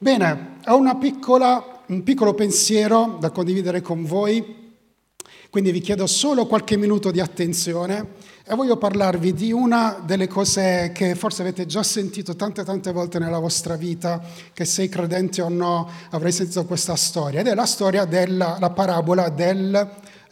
Bene, ho un piccolo pensiero da condividere con voi, quindi vi chiedo solo qualche minuto di attenzione e voglio parlarvi di una delle cose che forse avete già sentito tante volte nella vostra vita, che sei credente o no avrai sentito questa storia, ed è la storia la parabola del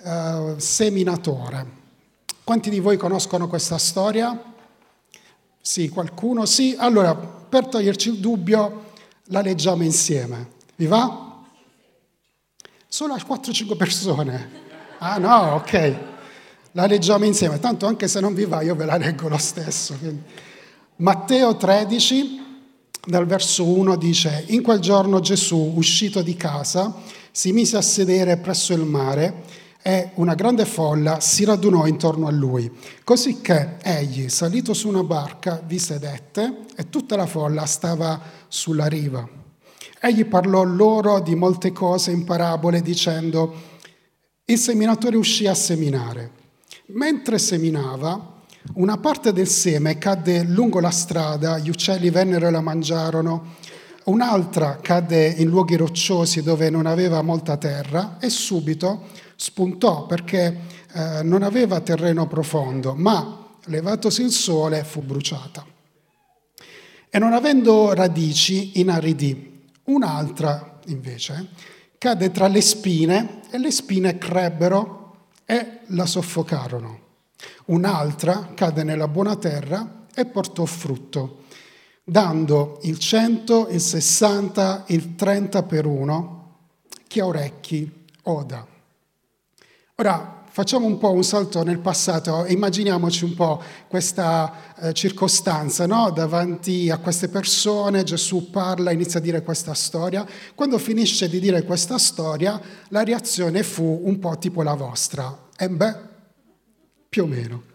seminatore. Quanti di voi conoscono questa storia? Sì, qualcuno? Sì. Allora, per toglierci il dubbio, la leggiamo insieme. Vi va? Solo a 4-5 persone. Ah no, ok. La leggiamo insieme. Tanto anche se non vi va, io ve la leggo lo stesso. Quindi. Matteo 13, dal verso 1 dice: In quel giorno Gesù, uscito di casa, si mise a sedere presso il mare e una grande folla si radunò intorno a lui. Cosicché egli, salito su una barca, vi sedette e tutta la folla stava sulla riva. Egli parlò loro di molte cose in parabole, dicendo: il seminatore uscì a seminare. Mentre seminava, una parte del seme cadde lungo la strada, gli uccelli vennero e la mangiarono. Un'altra cadde in luoghi rocciosi dove non aveva molta terra e subito spuntò perché non aveva terreno profondo, ma levatosi il sole fu bruciata. E non avendo radici inaridì. Un'altra invece cadde tra le spine e le spine crebbero e la soffocarono. Un'altra cadde nella buona terra e portò frutto, dando il 100, il 60, il 30 per uno. Chi ha orecchi oda. Ora facciamo un po' un salto nel passato e immaginiamoci un po' questa circostanza, no? Davanti a queste persone Gesù parla, inizia a dire questa storia. Quando finisce di dire questa storia, la reazione fu un po' tipo la vostra. E beh, più o meno.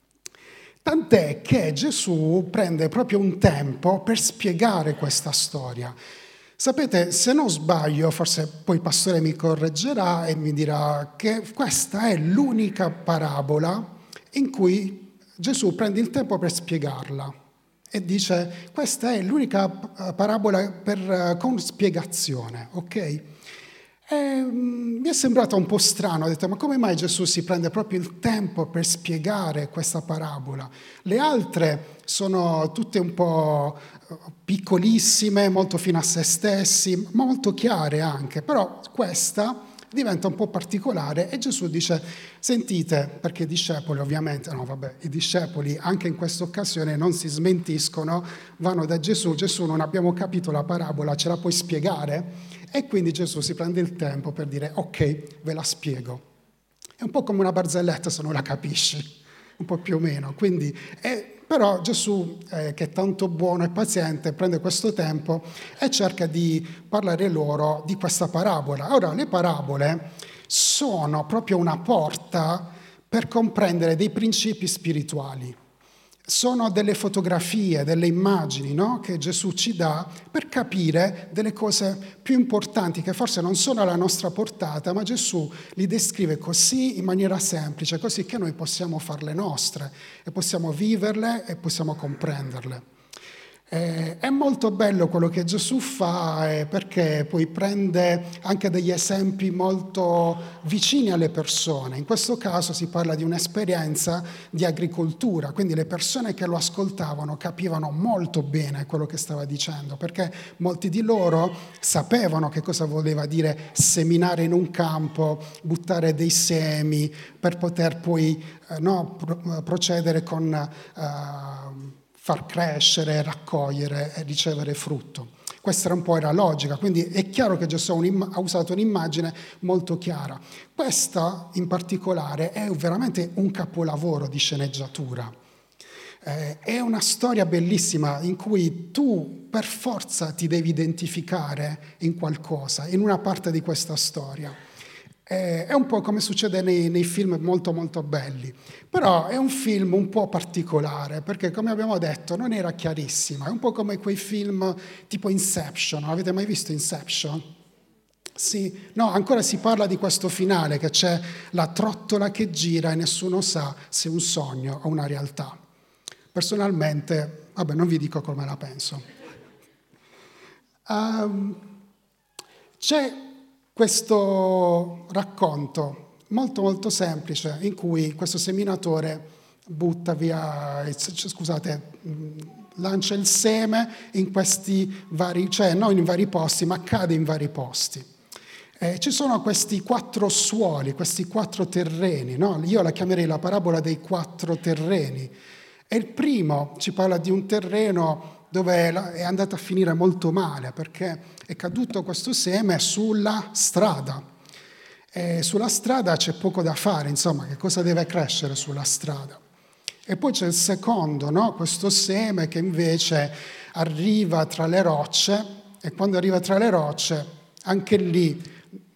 Tant'è che Gesù prende proprio un tempo per spiegare questa storia. Sapete, se non sbaglio, forse poi il pastore mi correggerà e mi dirà che questa è l'unica parabola in cui Gesù prende il tempo per spiegarla e dice: questa è l'unica parabola con spiegazione, ok? E mi è sembrato un po' strano, ho detto: ma come mai Gesù si prende proprio il tempo per spiegare questa parabola? Le altre sono tutte un po' piccolissime, molto fino a se stessi, molto chiare anche, però questa diventa un po' particolare e Gesù dice: sentite, perché i discepoli ovviamente, i discepoli anche in questa occasione non si smentiscono, vanno da Gesù: Gesù, non abbiamo capito la parabola, ce la puoi spiegare? E quindi Gesù si prende il tempo per dire: ok, ve la spiego. È un po' come una barzelletta se non la capisci, un po' più o meno. Quindi, però Gesù, che è tanto buono e paziente, prende questo tempo e cerca di parlare loro di questa parabola. Ora, le parabole sono proprio una porta per comprendere dei principi spirituali. Sono delle fotografie, delle immagini, no? Che Gesù ci dà per capire delle cose più importanti che forse non sono alla nostra portata, ma Gesù li descrive così in maniera semplice, così che noi possiamo farle nostre e possiamo viverle e possiamo comprenderle. È molto bello quello che Gesù fa perché poi prende anche degli esempi molto vicini alle persone. In questo caso si parla di un'esperienza di agricoltura, quindi le persone che lo ascoltavano capivano molto bene quello che stava dicendo, perché molti di loro sapevano che cosa voleva dire seminare in un campo, buttare dei semi per poter poi procedere con far crescere, raccogliere e ricevere frutto. Questa era logica, quindi è chiaro che Gesù ha usato un'immagine molto chiara. Questa in particolare è veramente un capolavoro di sceneggiatura. È una storia bellissima in cui tu per forza ti devi identificare in qualcosa, in una parte di questa storia. È un po' come succede nei film molto molto belli, però è un film un po' particolare perché, come abbiamo detto, non era chiarissima. È un po' come quei film tipo Inception. Avete mai visto Inception? Sì, no, ancora si parla di questo finale, che c'è la trottola che gira e nessuno sa se è un sogno o una realtà. Personalmente, non vi dico come la penso. Ehm, C'è questo racconto molto molto semplice in cui questo seminatore butta via, lancia il seme in questi vari, cioè non in vari posti, ma cade in vari posti. Ci sono questi 4 suoli, questi 4 terreni, no? Io la chiamerei la parabola dei 4 terreni. E il primo ci parla di un terreno dove è andato a finire molto male, perché è caduto questo seme sulla strada. E sulla strada c'è poco da fare, insomma, che cosa deve crescere sulla strada? E poi c'è il secondo, no? Questo seme che invece arriva tra le rocce, e quando arriva tra le rocce, anche lì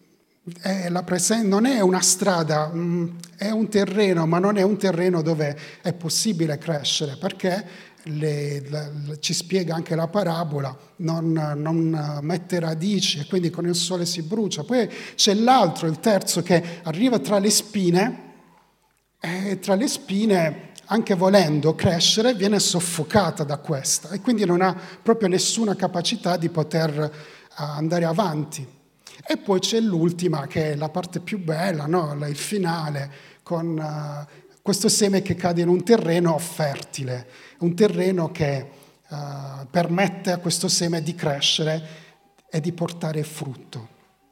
non è una strada, è un terreno, ma non è un terreno dove è possibile crescere, perché ci spiega anche la parabola, non mette radici e quindi con il sole si brucia. Poi c'è l'altro, il terzo, che arriva tra le spine, e tra le spine, anche volendo crescere, viene soffocata da questa e quindi non ha proprio nessuna capacità di poter andare avanti. E poi c'è l'ultima, che è la parte più bella, no? Il finale, con questo seme che cade in un terreno fertile, un terreno che permette a questo seme di crescere e di portare frutto.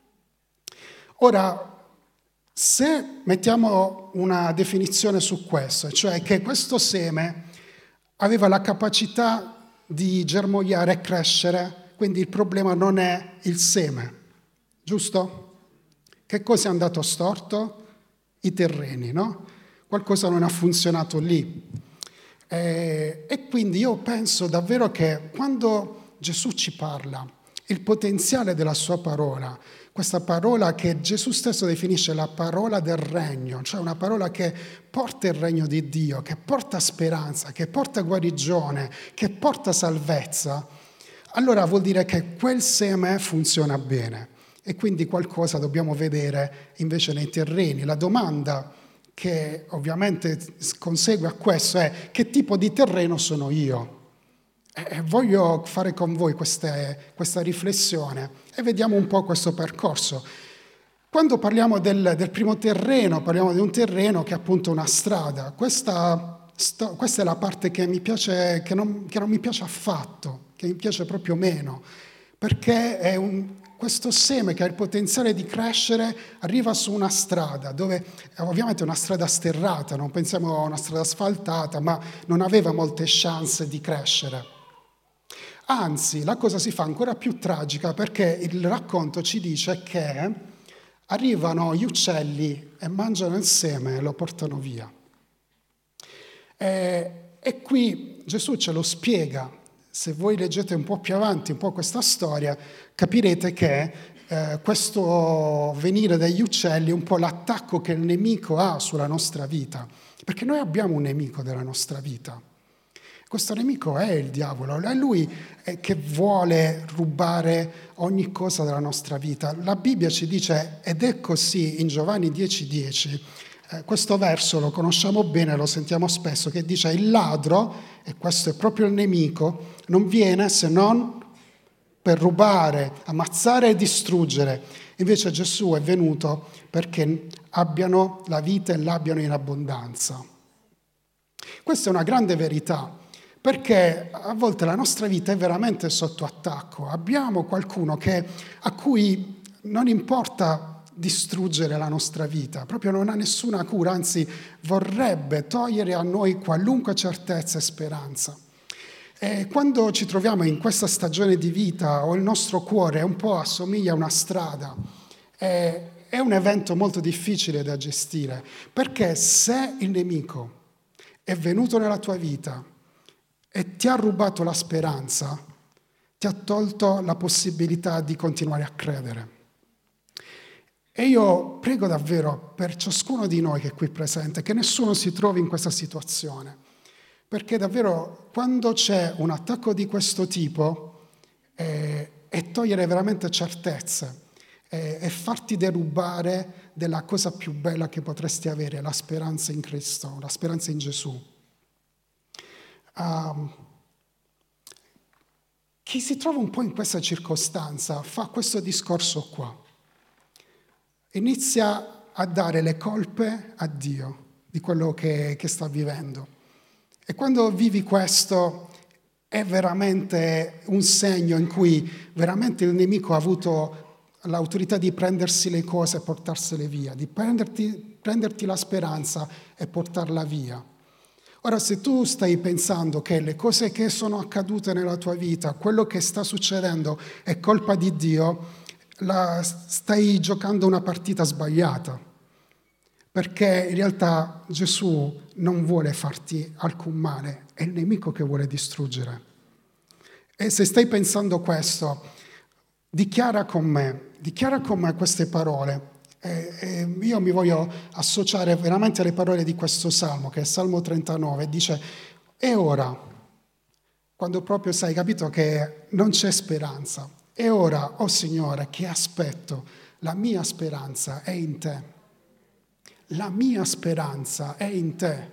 Ora, se mettiamo una definizione su questo, cioè che questo seme aveva la capacità di germogliare e crescere, quindi il problema non è il seme, giusto? Che cosa è andato storto? I terreni, no? Qualcosa non ha funzionato lì. E quindi io penso davvero che quando Gesù ci parla, il potenziale della sua parola, questa parola che Gesù stesso definisce la parola del regno, cioè una parola che porta il regno di Dio, che porta speranza, che porta guarigione, che porta salvezza, allora vuol dire che quel seme funziona bene e quindi qualcosa dobbiamo vedere invece nei terreni. La domanda che ovviamente consegue a questo è: che tipo di terreno sono io? Voglio fare con voi questa riflessione e vediamo un po' questo percorso. Quando parliamo del primo terreno, parliamo di un terreno che è appunto una strada. Questa è la parte che mi piace, che non mi piace affatto, che mi piace proprio meno, perché questo seme che ha il potenziale di crescere arriva su una strada, dove ovviamente è una strada sterrata, non pensiamo a una strada asfaltata, ma non aveva molte chance di crescere. Anzi, la cosa si fa ancora più tragica perché il racconto ci dice che arrivano gli uccelli e mangiano il seme e lo portano via. E qui Gesù ce lo spiega. Se voi leggete un po' più avanti un po' questa storia, capirete che questo venire dagli uccelli è un po' l'attacco che il nemico ha sulla nostra vita, perché noi abbiamo un nemico della nostra vita. Questo nemico è il diavolo, è lui che vuole rubare ogni cosa dalla nostra vita. La Bibbia ci dice, ed è così in Giovanni 10,10, questo verso lo conosciamo bene, lo sentiamo spesso, che dice: il ladro, e questo è proprio il nemico, non viene se non per rubare, ammazzare e distruggere. Invece Gesù è venuto perché abbiano la vita e l'abbiano in abbondanza. Questa è una grande verità, perché a volte la nostra vita è veramente sotto attacco. Abbiamo qualcuno a cui non importa distruggere la nostra vita, proprio non ha nessuna cura, anzi vorrebbe togliere a noi qualunque certezza e speranza. E quando ci troviamo in questa stagione di vita o il nostro cuore un po' assomiglia a una strada, è un evento molto difficile da gestire, perché se il nemico è venuto nella tua vita e ti ha rubato la speranza, ti ha tolto la possibilità di continuare a credere. E io prego davvero per ciascuno di noi che è qui presente, che nessuno si trovi in questa situazione, perché davvero quando c'è un attacco di questo tipo è togliere veramente certezze, è farti derubare della cosa più bella che potresti avere, la speranza in Cristo, la speranza in Gesù. Chi si trova un po' in questa circostanza fa questo discorso qua. Inizia a dare le colpe a Dio di quello che sta vivendo. E quando vivi questo è veramente un segno in cui veramente il nemico ha avuto l'autorità di prendersi le cose e portarsele via, di prenderti la speranza e portarla via. Ora, se tu stai pensando che le cose che sono accadute nella tua vita, quello che sta succedendo è colpa di Dio, stai giocando una partita sbagliata, perché in realtà Gesù non vuole farti alcun male, è il nemico che vuole distruggere. E se stai pensando questo, dichiara con me queste parole. Io mi voglio associare veramente alle parole di questo salmo, che è Salmo 39, dice: e ora, quando proprio sai, capito che non c'è speranza, e ora, oh Signore, che aspetto, la mia speranza è in te. La mia speranza è in te.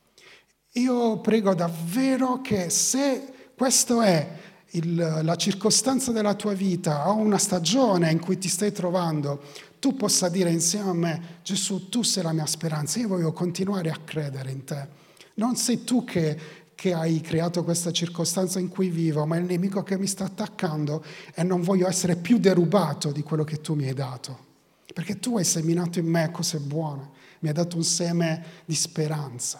Io prego davvero che se questo è la circostanza della tua vita o una stagione in cui ti stai trovando, tu possa dire insieme a me: Gesù, tu sei la mia speranza, io voglio continuare a credere in te. Non sei tu che hai creato questa circostanza in cui vivo, ma è il nemico che mi sta attaccando e non voglio essere più derubato di quello che tu mi hai dato. Perché tu hai seminato in me cose buone, mi hai dato un seme di speranza.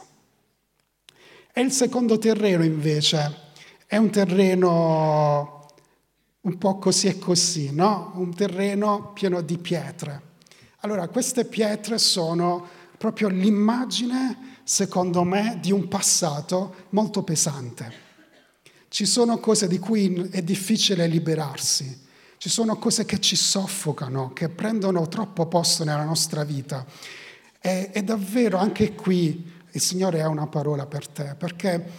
E il secondo terreno invece è un terreno un po' così e così, no? Un terreno pieno di pietre. Allora, queste pietre sono proprio l'immagine, secondo me, di un passato molto pesante. Ci sono cose di cui è difficile liberarsi, ci sono cose che ci soffocano, che prendono troppo posto nella nostra vita. E davvero anche qui il Signore ha una parola per te, perché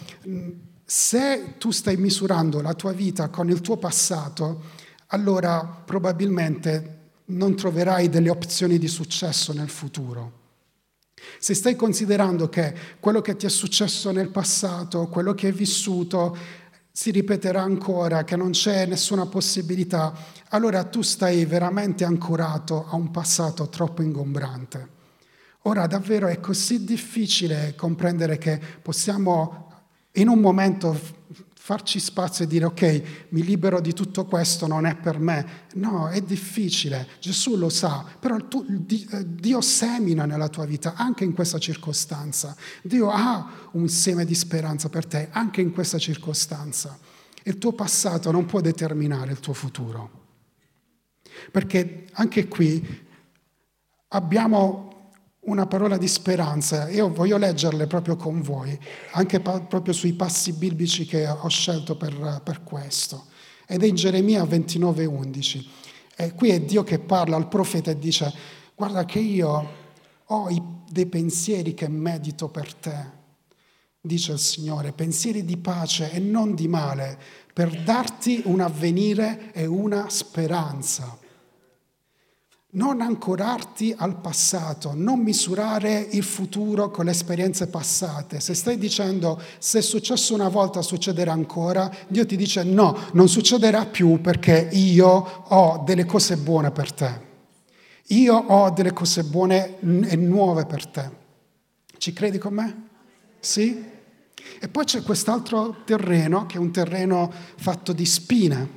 se tu stai misurando la tua vita con il tuo passato, allora probabilmente non troverai delle opzioni di successo nel futuro. Se stai considerando che quello che ti è successo nel passato, quello che hai vissuto, si ripeterà ancora, che non c'è nessuna possibilità, allora tu stai veramente ancorato a un passato troppo ingombrante. Ora davvero è così difficile comprendere che possiamo in un momento farci spazio e dire: ok, mi libero di tutto questo, non è per me. No, è difficile, Gesù lo sa, però Dio semina nella tua vita anche in questa circostanza. Dio ha un seme di speranza per te anche in questa circostanza. Il tuo passato non può determinare il tuo futuro, perché anche qui abbiamo una parola di speranza. Io voglio leggerle proprio con voi, anche proprio sui passi biblici che ho scelto per questo. Ed è in Geremia 29,11. E qui è Dio che parla al profeta e dice: guarda che io ho dei pensieri che medito per te, dice il Signore, pensieri di pace e non di male, per darti un avvenire e una speranza. Non ancorarti al passato, non misurare il futuro con le esperienze passate. Se stai dicendo se è successo una volta succederà ancora, Dio ti dice no, non succederà più perché io ho delle cose buone per te. Io ho delle cose buone e nuove per te. Ci credi con me? Sì? E poi c'è quest'altro terreno che è un terreno fatto di spine.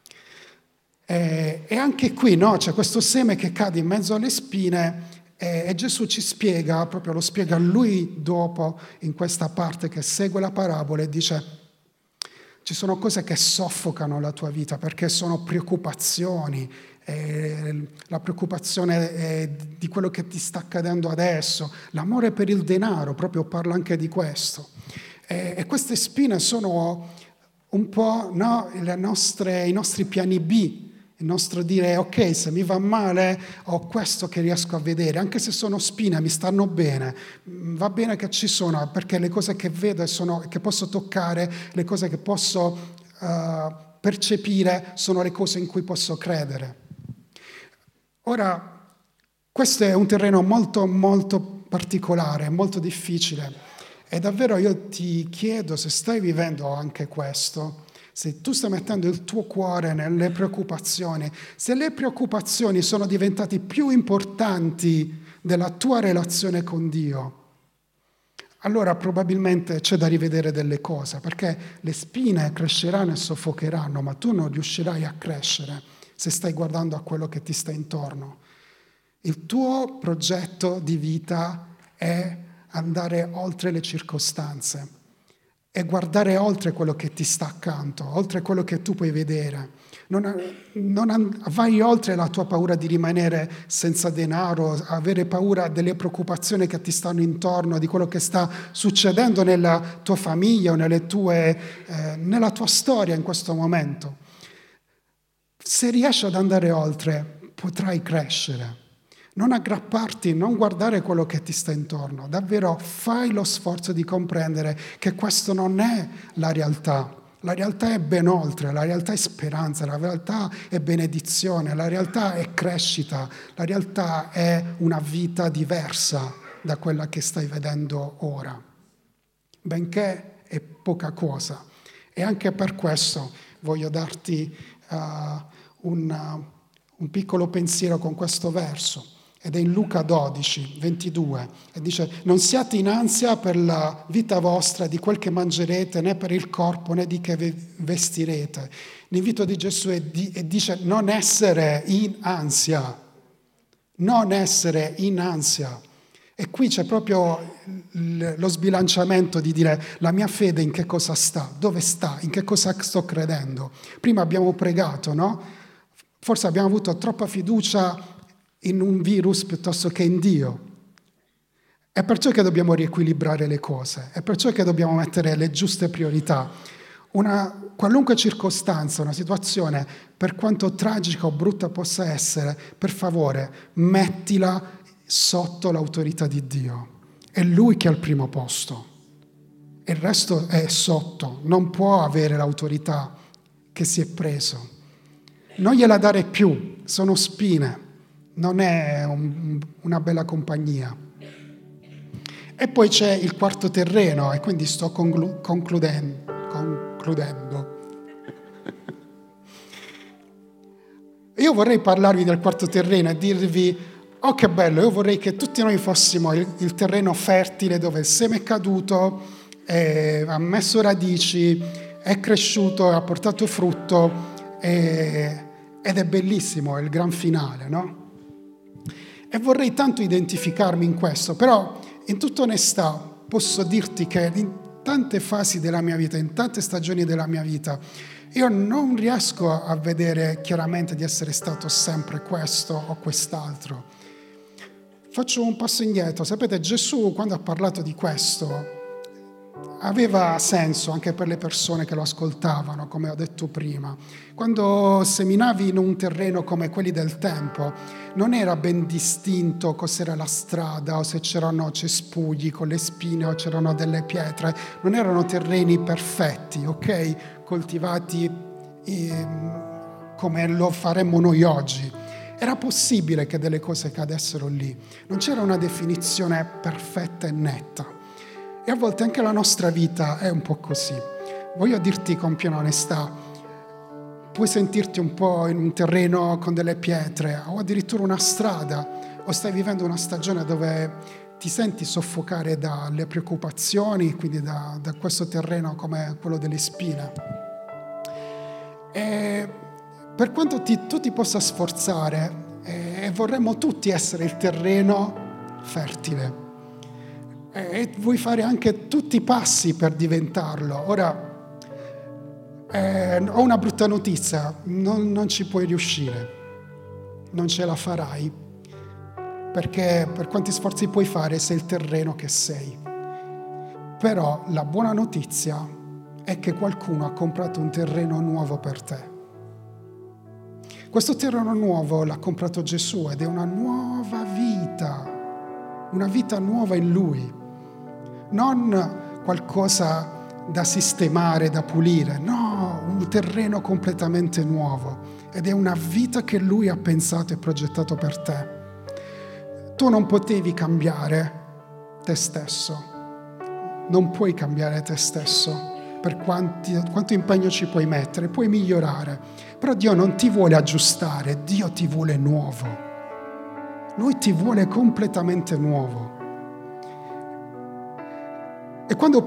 E anche qui no, c'è questo seme che cade in mezzo alle spine e Gesù ci spiega, proprio lo spiega lui dopo in questa parte che segue la parabola e dice: ci sono cose che soffocano la tua vita perché sono preoccupazioni, la preoccupazione di quello che ti sta accadendo adesso, l'amore per il denaro, proprio parla anche di questo. E queste spine sono un po' no, i nostri piani B. Il nostro dire: ok, se mi va male ho questo che riesco a vedere, anche se sono spine, mi stanno bene, va bene che ci sono, perché le cose che vedo e che posso toccare, le cose che posso percepire sono le cose in cui posso credere. Ora, questo è un terreno molto molto particolare, molto difficile e davvero io ti chiedo, se stai vivendo anche questo, se tu stai mettendo il tuo cuore nelle preoccupazioni, se le preoccupazioni sono diventate più importanti della tua relazione con Dio, allora probabilmente c'è da rivedere delle cose, perché le spine cresceranno e soffocheranno, ma tu non riuscirai a crescere se stai guardando a quello che ti sta intorno. Il tuo progetto di vita è andare oltre le circostanze e guardare oltre quello che ti sta accanto, oltre quello che tu puoi vedere. Vai oltre la tua paura di rimanere senza denaro, avere paura delle preoccupazioni che ti stanno intorno, di quello che sta succedendo nella tua famiglia o nella tua storia in questo momento. Se riesci ad andare oltre, potrai crescere. Non aggrapparti, non guardare quello che ti sta intorno. Davvero fai lo sforzo di comprendere che questo non è la realtà. La realtà è ben oltre, la realtà è speranza, la realtà è benedizione, la realtà è crescita, la realtà è una vita diversa da quella che stai vedendo ora. Benché è poca cosa. E anche per questo voglio darti un piccolo pensiero con questo verso. Ed è in Luca 12, 22, e dice: non siate in ansia per la vita vostra, di quel che mangerete, né per il corpo, né di che vestirete. L'invito di Gesù e dice: non essere in ansia, non essere in ansia. E qui c'è proprio lo sbilanciamento di dire: la mia fede in che cosa sta? Dove sta? In che cosa sto credendo? Prima abbiamo pregato, no? Forse abbiamo avuto troppa fiducia in un virus piuttosto che in Dio. È perciò che dobbiamo riequilibrare le cose, è perciò che dobbiamo mettere le giuste priorità. Una qualunque circostanza, una situazione, per quanto tragica o brutta possa essere, per favore, mettila sotto l'autorità di Dio. È Lui che ha il primo posto. Il resto è sotto, non può avere l'autorità che si è preso. Non gliela dare più, sono spine. Non è una bella compagnia. E poi c'è il quarto terreno, e quindi sto concludendo. Io vorrei parlarvi del quarto terreno e dirvi: oh che bello, io vorrei che tutti noi fossimo il terreno fertile dove il seme è caduto, ha messo radici, è cresciuto, ha portato frutto, ed è bellissimo, è il gran finale, no? E vorrei tanto identificarmi in questo, però in tutta onestà posso dirti che in tante fasi della mia vita, in tante stagioni della mia vita, io non riesco a vedere chiaramente di essere stato sempre questo o quest'altro. Faccio un passo indietro. Sapete, Gesù, quando ha parlato di questo, aveva senso anche per le persone che lo ascoltavano, come ho detto prima. Quando seminavi in un terreno come quelli del tempo, non era ben distinto cos'era la strada o se c'erano cespugli con le spine o c'erano delle pietre. Non erano terreni perfetti, ok? Coltivati come lo faremmo noi oggi. Era possibile che delle cose cadessero lì. Non c'era una definizione perfetta e netta. E a volte anche la nostra vita è un po' così. Voglio dirti con piena onestà, puoi sentirti un po' in un terreno con delle pietre o addirittura una strada, o stai vivendo una stagione dove ti senti soffocare dalle preoccupazioni, quindi da questo terreno come quello delle spine. E per quanto tu ti possa sforzare, vorremmo tutti essere il terreno fertile. E vuoi fare anche tutti i passi per diventarlo. Ora, ho una brutta notizia, non ci puoi riuscire, non ce la farai, perché per quanti sforzi puoi fare sei il terreno che sei. Però la buona notizia è che qualcuno ha comprato un terreno nuovo per te. Questo terreno nuovo l'ha comprato Gesù ed è una nuova vita nuova in Lui. Non qualcosa da sistemare, da pulire, no, un terreno completamente nuovo. Ed è una vita che Lui ha pensato e progettato per te. Tu non potevi cambiare te stesso, non puoi cambiare te stesso, per quanto impegno ci puoi mettere, puoi migliorare, però Dio non ti vuole aggiustare, Dio ti vuole nuovo. Lui ti vuole completamente nuovo. E quando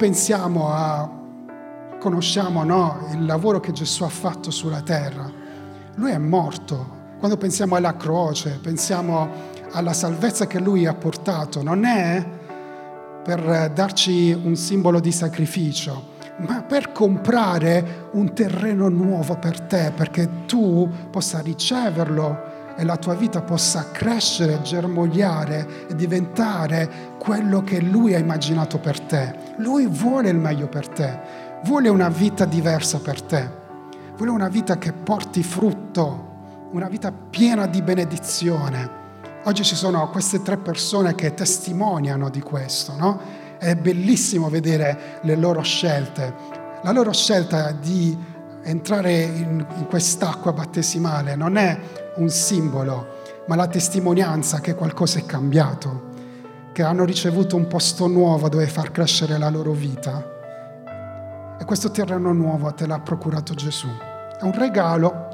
conosciamo, no, il lavoro che Gesù ha fatto sulla terra, Lui è morto. Quando pensiamo alla croce, pensiamo alla salvezza che Lui ha portato, non è per darci un simbolo di sacrificio, ma per comprare un terreno nuovo per te, perché tu possa riceverlo e la tua vita possa crescere, germogliare e diventare quello che Lui ha immaginato per te. Lui vuole il meglio per te, vuole una vita diversa per te, vuole una vita che porti frutto, una vita piena di benedizione. Oggi ci sono queste 3 persone che testimoniano di questo, no? È bellissimo vedere le loro scelte. La loro scelta di entrare in quest'acqua battesimale non è un simbolo, ma la testimonianza che qualcosa è cambiato, che hanno ricevuto un posto nuovo dove far crescere la loro vita. E questo terreno nuovo te l'ha procurato Gesù. È un regalo,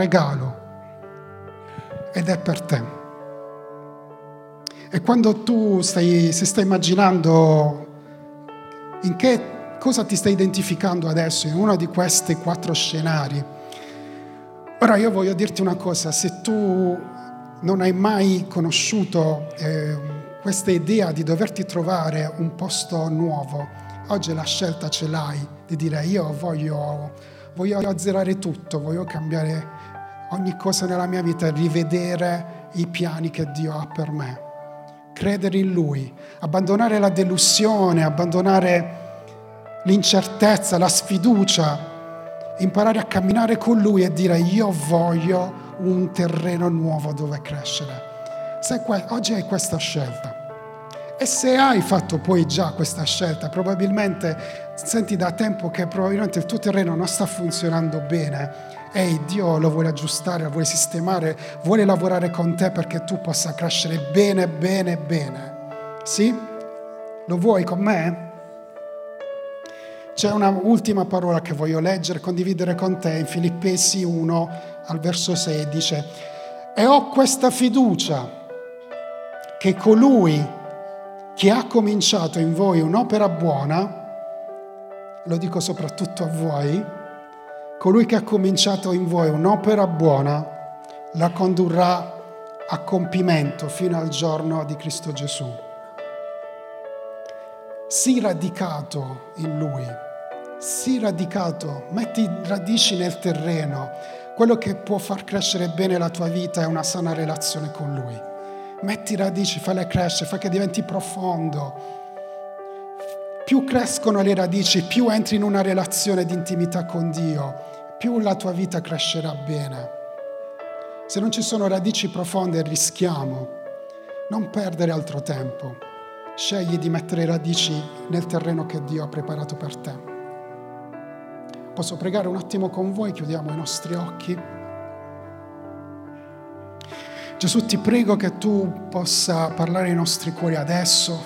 ed è per te. E quando tu stai immaginando in che cosa ti stai identificando adesso in uno di questi 4 scenari, ora io voglio dirti una cosa: se tu non hai mai conosciuto questa idea di doverti trovare un posto nuovo, oggi la scelta ce l'hai di dire: io voglio azzerare tutto, voglio cambiare ogni cosa nella mia vita, rivedere i piani che Dio ha per me, credere in Lui, abbandonare la delusione, abbandonare l'incertezza, la sfiducia, imparare a camminare con Lui e dire: io voglio un terreno nuovo dove crescere. Oggi hai questa scelta. E se hai fatto poi già questa scelta, probabilmente senti da tempo che probabilmente il tuo terreno non sta funzionando bene. Dio lo vuole aggiustare, lo vuole sistemare, vuole lavorare con te perché tu possa crescere bene, bene, bene. Sì? Lo vuoi con me? C'è una ultima parola che voglio leggere, condividere con te in Filippesi 1 al verso 6, dice: e ho questa fiducia che colui che ha cominciato in voi un'opera buona, lo dico soprattutto a voi, colui che ha cominciato in voi un'opera buona la condurrà a compimento fino al giorno di Cristo Gesù. Sii radicato in Lui, sii radicato, metti radici nel terreno. Quello che può far crescere bene la tua vita è una sana relazione con Lui. Metti radici, falle crescere, fai che diventi profondo. Più crescono le radici, più entri in una relazione di intimità con Dio, più la tua vita crescerà bene. Se non ci sono radici profonde, rischiamo. Non perdere altro tempo. Scegli di mettere radici nel terreno che Dio ha preparato per te. Posso pregare un attimo con voi? Chiudiamo i nostri occhi. Gesù, ti prego che tu possa parlare ai nostri cuori adesso,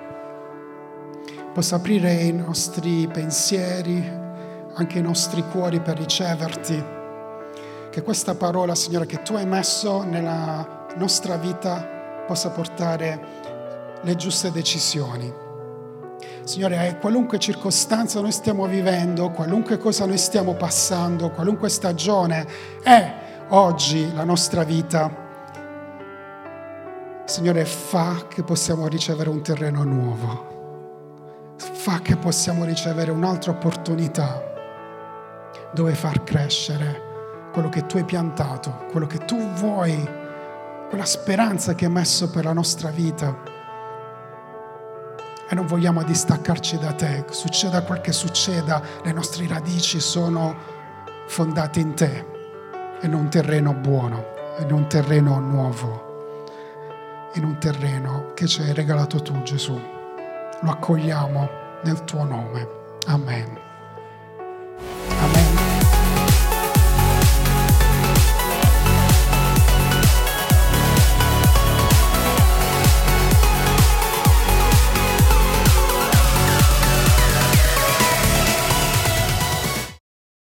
possa aprire i nostri pensieri, anche i nostri cuori per riceverti, che questa parola, Signore, che tu hai messo nella nostra vita possa portare le giuste decisioni. Signore, qualunque circostanza noi stiamo vivendo, qualunque cosa noi stiamo passando, qualunque stagione è oggi la nostra vita, Signore, fa che possiamo ricevere un terreno nuovo, fa che possiamo ricevere un'altra opportunità dove far crescere quello che tu hai piantato, quello che tu vuoi, quella speranza che hai messo per la nostra vita. E non vogliamo distaccarci da te, succeda quel che succeda, le nostre radici sono fondate in te, in un terreno buono, in un terreno nuovo, in un terreno che ci hai regalato tu, Gesù. Lo accogliamo nel tuo nome. Amen.